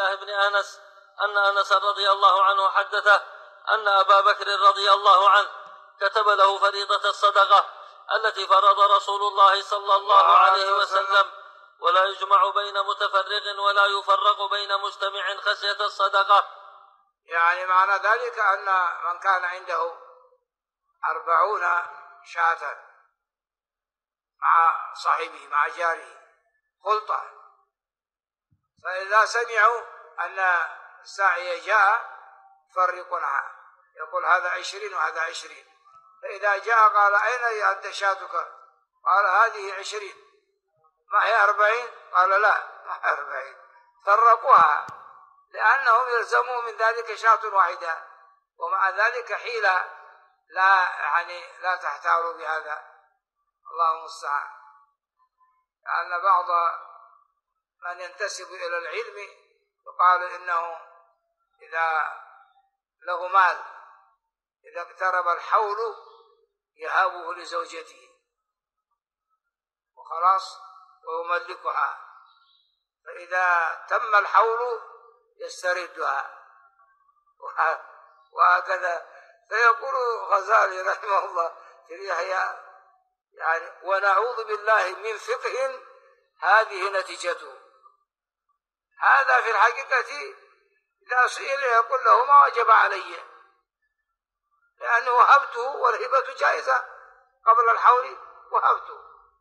الله بن أنس أن أنس رضي الله عنه حدثه أن أبا بكر رضي الله عنه كتب له فريضة الصدقة التي فرض رسول الله صلى الله عليه وسلم، ولا يجمع بين متفرق ولا يفرق بين مجتمع خشية الصدقة. يعني معنى ذلك أن من كان عنده 40 شاة مع صاحبه مع جاره خلطة، فإذا سمعوا أن الساعي جاء فرقونها، يقول هذا 20 وهذا 20، فإذا جاء قال أين أنت شاتك؟ قال هذه 20، ما هي 40؟ قال لا ما هي 40، فرقوها لأنهم يلزموا من ذلك شاة واحدة، ومع ذلك حيلة لا تحتاروا بهذا، الله المستعان. لأن بعض من ينتسب إلى العلم يقال إنه إذا له مال إذا اقترب الحول يهابه لزوجته وخلاص ويملكها، فإذا تم الحول يستردها، وهكذا. فيقول غزالي رحمه الله في يحيى يعني ونعوذ بالله من فقه هذه نتيجته. هذا في الحقيقة إذا سئل يقول له ما وجب علي، لأنه وهبته والهبة جائزة قبل الحول، وهبته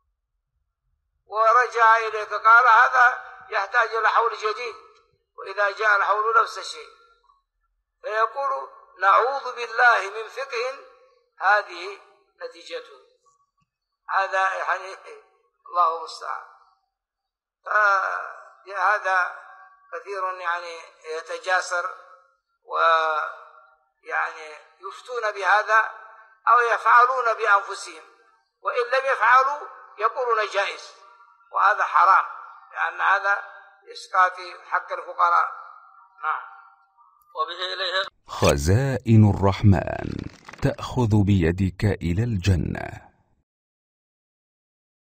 ورجع إليك قال هذا يحتاج إلى حول جديد، وإذا جاء الحول نفس الشيء، فيقول نعوذ بالله من فقه هذه نتيجته. هذا يعني الله المستعان. هذا كثير يعني يتجاسر ويعني يفتون بهذا أو يفعلون بأنفسهم، وإن لم يفعلوا يقولون جائز، وهذا حرام لأن هذا إسقاط حق الفقراء. نعم. وبه إليه خزائن الرحمن تأخذ بيدك إلى الجنة.